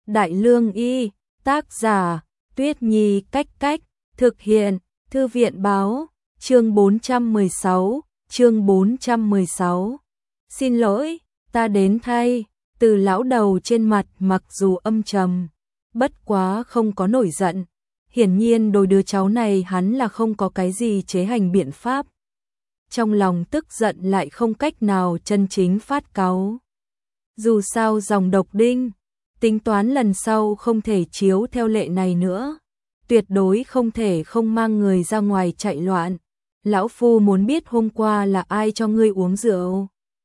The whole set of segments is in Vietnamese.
Đại Lương Y, tác giả, Tuyết Nhi Cách, thực hiện, Thư viện báo, chương 416. Xin lỗi, ta đến thay. Từ lão đầu trên mặt mặc dù âm trầm, bất quá không có nổi giận. Hiển nhiên đôi đứa cháu này hắn là không có cái gì chế hành biện pháp. Trong lòng tức giận lại không cách nào chân chính phát cáu. Dù sao dòng độc đinh, tính toán lần sau không thể chiếu theo lệ này nữa. Tuyệt đối không thể không mang người ra ngoài chạy loạn. Lão phu muốn biết hôm qua là ai cho ngươi uống rượu.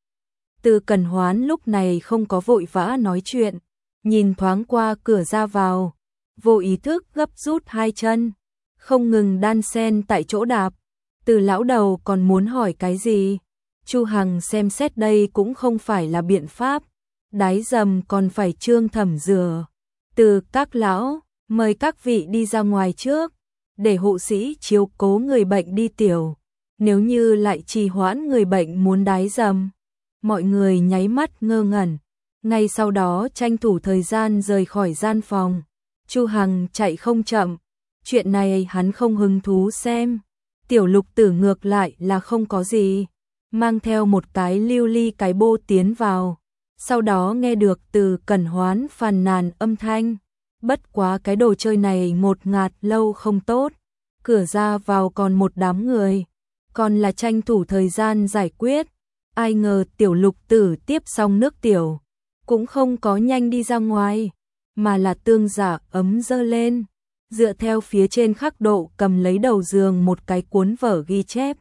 Từ Cẩn Hoán lúc này không có vội vã nói chuyện, nhìn thoáng qua cửa ra vào, vô ý thức gấp rút hai chân, không ngừng đan sen tại chỗ đạp. Từ lão đầu còn muốn hỏi cái gì? Chu Hằng xem xét đây cũng không phải là biện pháp, đái dầm còn phải trương thẩm rửa. Từ các lão, mời các vị đi ra ngoài trước, để hộ sĩ chiếu cố người bệnh đi tiểu. Nếu như lại trì hoãn người bệnh muốn đái dầm. Mọi người nháy mắt ngơ ngẩn, ngay sau đó tranh thủ thời gian rời khỏi gian phòng. Chu Hằng chạy không chậm, chuyện này hắn không hứng thú xem. Tiểu Lục Tử ngược lại là không có gì, mang theo một cái lưu ly cái bô tiến vào. Sau đó nghe được Từ Cẩn Hoán phàn nàn âm thanh, bất quá cái đồ chơi này ngột ngạt lâu không tốt, cửa ra vào còn một đám người, còn là tranh thủ thời gian giải quyết. Ai ngờ Tiểu Lục Tử tiếp xong nước tiểu, cũng không có nhanh đi ra ngoài, mà là tương giả ấm dơ lên, dựa theo phía trên khắc độ cầm lấy đầu giường một cái cuốn vở ghi chép.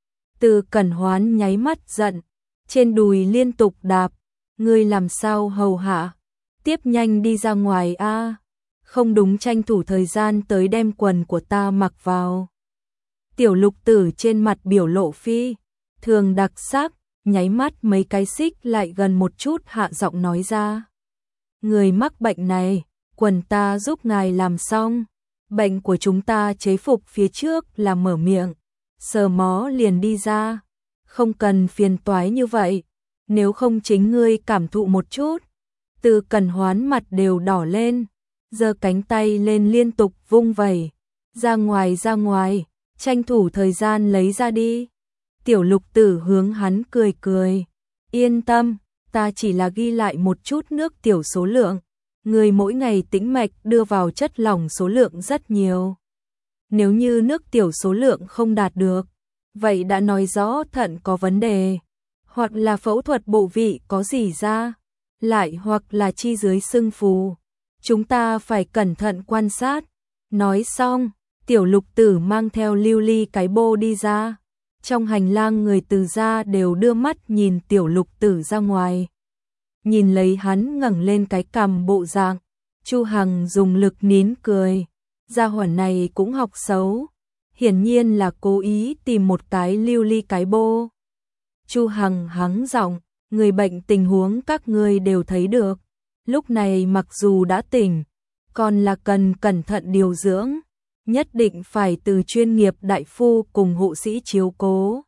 Từ Cẩn Hoán nháy mắt giận, trên đùi liên tục đạp, ngươi làm sao hầu hạ, tiếp nhanh đi ra ngoài a, không đúng tranh thủ thời gian tới đem quần của ta mặc vào. Tiểu Lục Tử trên mặt biểu lộ phi thường đặc sắc, nháy mắt mấy cái xích lại gần một chút hạ giọng nói ra. Người mắc bệnh này, quần ta giúp ngài làm xong. Bệnh của chúng ta chế phục phía trước là mở miệng, sờ mó liền đi ra. Không cần phiền toái như vậy, nếu không chính ngươi cảm thụ một chút. Từ Cẩn Hoán mặt đều đỏ lên, giơ cánh tay lên liên tục vung vẩy. Ra ngoài, tranh thủ thời gian lấy ra đi. Tiểu Lục Tử hướng hắn cười cười. Yên tâm, ta chỉ là ghi lại một chút nước tiểu số lượng. Người mỗi ngày tĩnh mạch đưa vào chất lỏng số lượng rất nhiều. Nếu như nước tiểu số lượng không đạt được, vậy đã nói rõ thận có vấn đề, hoặc là phẫu thuật bộ vị có gì ra, lại hoặc là chi dưới sưng phù. Chúng ta phải cẩn thận quan sát. Nói xong, Tiểu Lục Tử mang theo lưu ly cái bô đi ra. Trong hành lang người Từ gia đều đưa mắt nhìn Tiểu Lục Tử ra ngoài. Nhìn lấy hắn ngẩng lên cái cằm bộ dạng, Chu Hằng dùng lực nín cười. Gia hỏa này cũng học xấu, hiển nhiên là cố ý tìm một cái lưu ly cái bô. Chu Hằng hắng giọng, người bệnh tình huống các ngươi đều thấy được. Lúc này mặc dù đã tỉnh, còn là cần cẩn thận điều dưỡng. Nhất định phải từ chuyên nghiệp đại phu cùng hộ sĩ chiếu cố.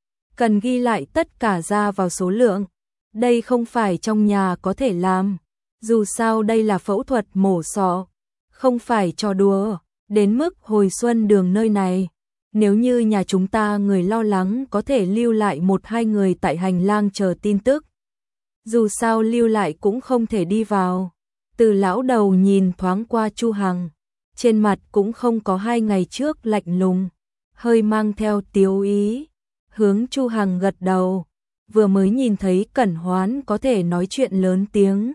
Cần ghi lại tất cả ra vào số lượng. Đây không phải trong nhà có thể làm. Dù sao đây là phẫu thuật mổ sọ, không phải trò đùa. Đến mức Hồi Xuân Đường nơi này, nếu như nhà chúng ta người lo lắng có thể lưu lại một hai người tại hành lang chờ tin tức. Dù sao lưu lại cũng không thể đi vào. Từ lão đầu nhìn thoáng qua Chu Hằng, trên mặt cũng không có 2 ngày trước lạnh lùng, hơi mang theo tiếu ý, hướng Chu Hằng gật đầu. Vừa mới nhìn thấy Cẩn Hoán có thể nói chuyện lớn tiếng,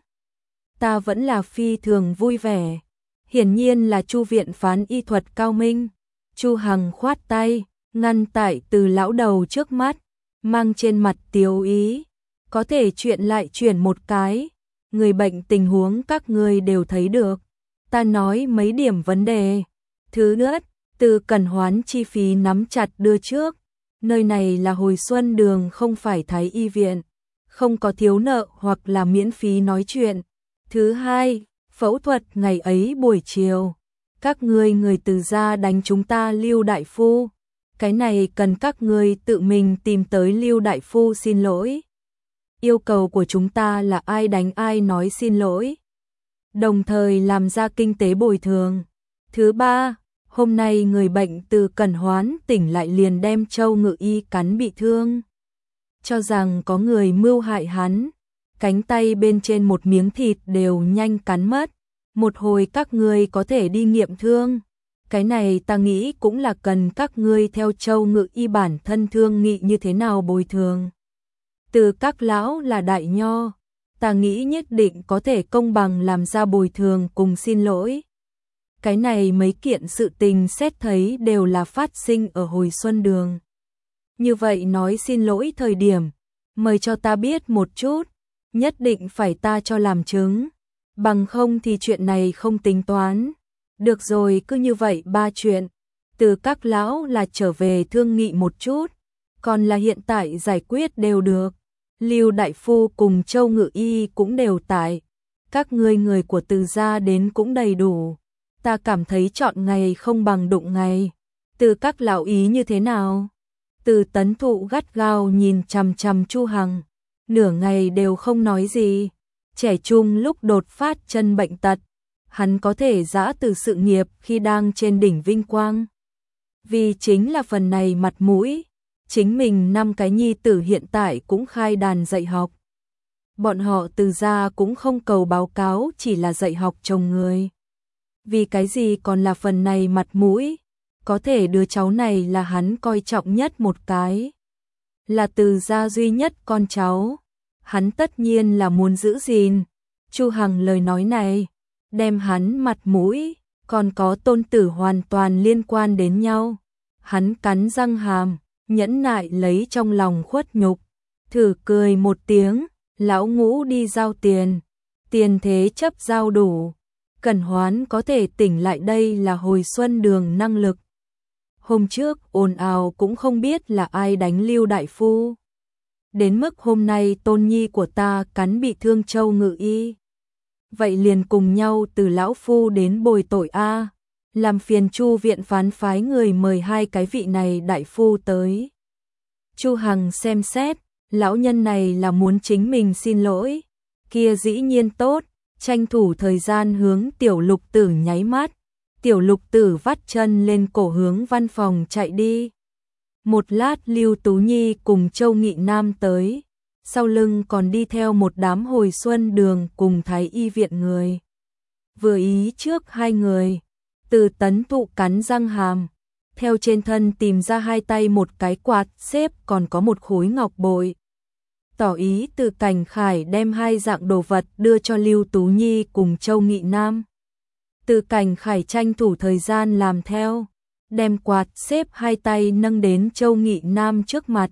ta vẫn là phi thường vui vẻ. Hiển nhiên là Chu viện phán y thuật cao minh. Chu Hằng khoát tay, ngăn tại Từ lão đầu trước mắt, mang trên mặt tiếu ý, có thể chuyện lại chuyển một cái. Người bệnh tình huống các ngươi đều thấy được. Ta nói mấy điểm vấn đề. Thứ nhất, Từ Cẩn Hoán chi phí nắm chặt đưa trước. Nơi này là Hồi Xuân Đường không phải Thái Y viện, không có thiếu nợ hoặc là miễn phí nói chuyện. Thứ hai, phẫu thuật ngày ấy buổi chiều, các ngươi người Từ gia đánh chúng ta Lưu đại phu. Cái này cần các ngươi tự mình tìm tới Lưu đại phu xin lỗi. Yêu cầu của chúng ta là ai đánh ai nói xin lỗi. đồng thời làm ra kinh tế bồi thường. Thứ ba, hôm nay người bệnh từ Cẩn Hoán tỉnh lại liền đem Châu Ngự Y cắn bị thương. Cho rằng có người mưu hại hắn, cánh tay bên trên một miếng thịt đều nhanh cắn mất. Một hồi các ngươi có thể đi nghiệm thương. Cái này ta nghĩ cũng là cần các ngươi theo Châu Ngự Y bản thân thương nghị như thế nào bồi thường. Từ các lão là đại nho, ta nghĩ nhất định có thể công bằng làm ra bồi thường cùng xin lỗi. Cái này mấy kiện sự tình xét thấy đều là phát sinh ở hồi xuân đường. Như vậy nói xin lỗi thời điểm, mời cho ta biết một chút, nhất định phải ta cho làm chứng, bằng không thì chuyện này không tính toán. Được rồi, cứ như vậy ba chuyện, từ các lão là trở về thương nghị một chút, còn là hiện tại giải quyết đều được. Lưu đại phu cùng Châu Ngự Y cũng đều tại, các ngươi người của Từ gia đến cũng đầy đủ. Ta cảm thấy chọn ngày không bằng đụng ngày. Từ các lão ý như thế nào? Từ Tấn Thụ gắt gao nhìn chằm chằm Chu Hằng, nửa ngày đều không nói gì. Trẻ trung lúc đột phát chân bệnh tật, hắn có thể giã từ sự nghiệp khi đang trên đỉnh vinh quang. Vì chính là phần này mặt mũi, chính mình 5 cái nhi tử hiện tại cũng khai đàn dạy học. Bọn họ Từ gia cũng không cầu báo cáo, chỉ là dạy học chồng người. Vì cái gì còn là phần này mặt mũi, có thể đứa cháu này là hắn coi trọng nhất một cái. Là Từ gia duy nhất con cháu, hắn tất nhiên là muốn giữ gìn. Chu Hằng lời nói này, đem hắn mặt mũi, còn có tôn tử hoàn toàn liên quan đến nhau. Hắn cắn răng hàm, nhẫn nại lấy trong lòng khuất nhục, thử cười một tiếng, lão Ngũ đi giao tiền, tiền thế chấp giao đủ. Cẩn Hoán có thể tỉnh lại đây là hồi xuân đường năng lực. Hôm trước ồn ào cũng không biết là ai đánh Lưu đại phu. Đến mức hôm nay tôn nhi của ta cắn bị thương Châu Ngự Y. Vậy liền cùng nhau từ lão phu đến bồi tội a. Làm phiền Chu viện phán phái người mời 2 cái vị này đại phu tới. Chu Hằng xem xét, lão nhân này là muốn chính mình xin lỗi. Kia dĩ nhiên tốt. Tranh thủ thời gian hướng Tiểu Lục Tử nháy mắt, Tiểu Lục Tử vắt chân lên cổ hướng văn phòng chạy đi. Một lát Lưu Tú Nhi cùng Châu Nghị Nam tới, sau lưng còn đi theo một đám hồi xuân đường cùng Thái Y viện người. Vừa ý trước 2 người, Từ Tấn Thụ cắn răng hàm, theo trên thân tìm ra 2 tay một cái quạt xếp còn có một khối ngọc bội. Tỏ ý Từ Cảnh Khải đem 2 dạng đồ vật đưa cho Lưu Tú Nhi cùng Châu Nghị Nam. Từ Cảnh Khải tranh thủ thời gian làm theo, đem quạt xếp 2 tay nâng đến Châu Nghị Nam trước mặt.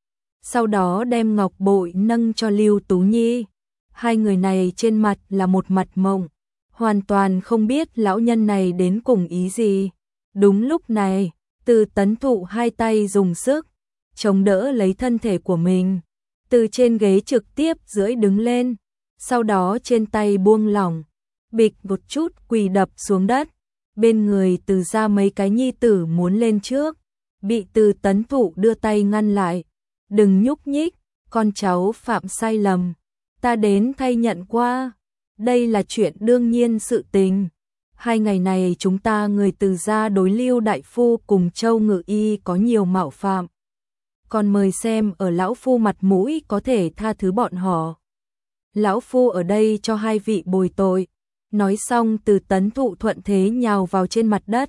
Sau đó đem ngọc bội nâng cho Lưu Tú Nhi. 2 người này trên mặt là một mặt mộng, hoàn toàn không biết lão nhân này đến cùng ý gì. Đúng lúc này, Từ Tấn Thụ 2 tay dùng sức, chống đỡ lấy thân thể của mình. Từ trên ghế trực tiếp rưỡi đứng lên, sau đó trên tay buông lỏng, bịch một chút quỳ đập xuống đất. Bên người Từ ra mấy cái nhi tử muốn lên trước, bị Từ Tấn Thụ đưa tay ngăn lại. Đừng nhúc nhích, con cháu phạm sai lầm, ta đến thay nhận qua. Đây là chuyện đương nhiên sự tình. 2 ngày này chúng ta người Từ gia đối Lưu đại phu cùng Châu Ngự Y có nhiều mạo phạm. Còn mời xem ở lão phu mặt mũi có thể tha thứ bọn họ. Lão phu ở đây cho 2 vị bồi tội. Nói xong Từ Tấn Thụ thuận thế nhào vào trên mặt đất.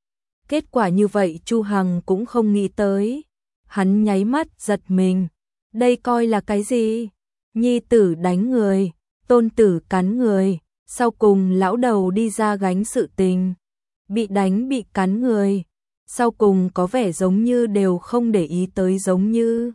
Kết quả như vậy Chu Hằng cũng không nghĩ tới. Hắn nháy mắt giật mình. Đây coi là cái gì? Nhi tử đánh người, tôn tử cắn người, sau cùng lão đầu đi ra gánh sự tình. Bị đánh bị cắn người, sau cùng có vẻ giống như đều không để ý tới, giống như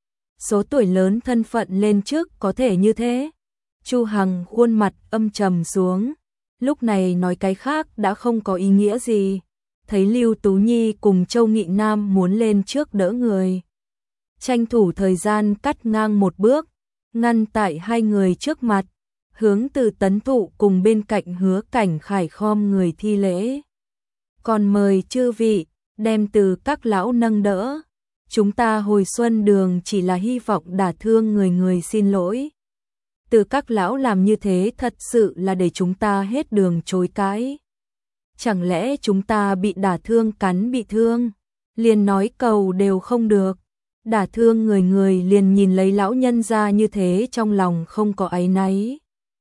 số tuổi lớn thân phận lên trước có thể như thế. Chu Hằng khuôn mặt âm trầm xuống, lúc này nói cái khác đã không có ý nghĩa gì. Thấy Lưu Tú Nhi cùng Châu Nghị Nam muốn lên trước đỡ người, tranh thủ thời gian cắt ngang một bước, ngăn tại 2 người trước mặt, hướng Từ Tấn Thụ cùng bên cạnh Hứa Cảnh Khải khom người thi lễ. Còn mời chư vị đem Từ các lão nâng đỡ. Chúng ta hồi xuân đường chỉ là hy vọng đả thương người, người xin lỗi. Từ các lão làm như thế thật sự là để chúng ta hết đường chối cãi. Chẳng lẽ chúng ta bị đả thương cắn bị thương, liền nói cầu đều không được. Đả thương người liền nhìn lấy lão nhân ra như thế trong lòng không có áy náy.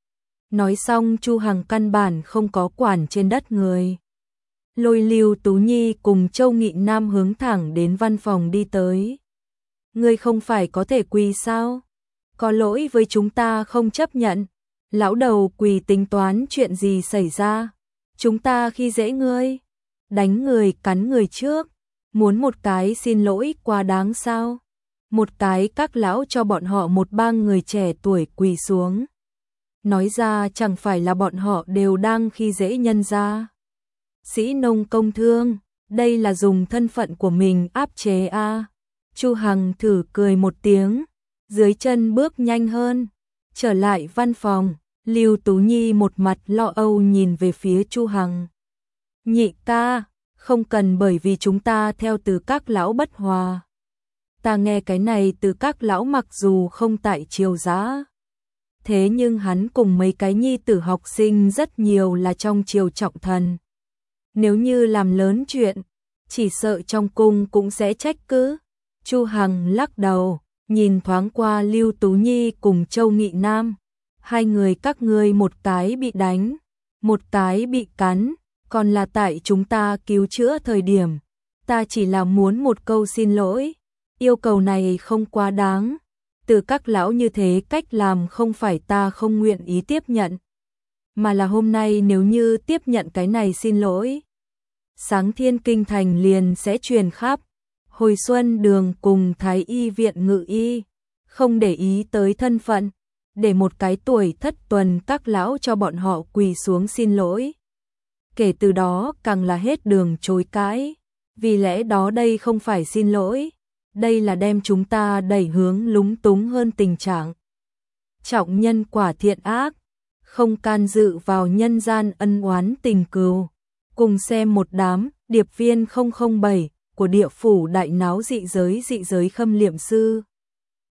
Nói xong Chu Hằng căn bản không có quản trên đất người. Lôi Lưu Tú Nhi cùng Châu Nghị Nam hướng thẳng đến văn phòng đi tới. Ngươi không phải có thể quỳ sao? Có lỗi với chúng ta không chấp nhận. Lão đầu quỳ tính toán chuyện gì xảy ra? Chúng ta khi dễ ngươi, đánh người cắn người trước, muốn một cái xin lỗi quá đáng sao? Một cái các lão cho bọn họ một bang người trẻ tuổi quỳ xuống. Nói ra chẳng phải là bọn họ đều đang khi dễ nhân gia. Sĩ nông công thương, đây là dùng thân phận của mình áp chế a. Chu Hằng thử cười một tiếng, dưới chân bước nhanh hơn, trở lại văn phòng. Lưu Tú Nhi một mặt lo âu nhìn về phía Chu Hằng. Nhị ca, không cần bởi vì chúng ta theo từ các lão bất hòa. Ta nghe cái này từ các lão mặc dù không tại triều giã. Thế nhưng hắn cùng mấy cái nhi tử học sinh rất nhiều là trong triều trọng thần. Nếu như làm lớn chuyện, chỉ sợ trong cung cũng sẽ trách cứ. Chu Hằng lắc đầu, nhìn thoáng qua Lưu Tú Nhi cùng Châu Nghị Nam. Hai người các ngươi một cái bị đánh, một cái bị cắn, còn là tại chúng ta cứu chữa thời điểm. Ta chỉ là muốn một câu xin lỗi, yêu cầu này không quá đáng. Từ các lão như thế cách làm không phải ta không nguyện ý tiếp nhận, mà là hôm nay nếu như tiếp nhận cái này xin lỗi, sáng thiên kinh thành liền sẽ truyền khắp. Hồi xuân đường cùng Thái y viện ngự y, không để ý tới thân phận, để một cái tuổi thất tuần các lão cho bọn họ quỳ xuống xin lỗi. Kể từ đó càng là hết đường chối cãi, vì lẽ đó đây không phải xin lỗi, đây là đem chúng ta đẩy hướng lúng túng hơn tình trạng. Trọng nhân quả thiện ác, không can dự vào nhân gian ân oán tình cừu. Cùng xem một đám điệp viên 007 của địa phủ đại náo dị giới khâm liệm sư.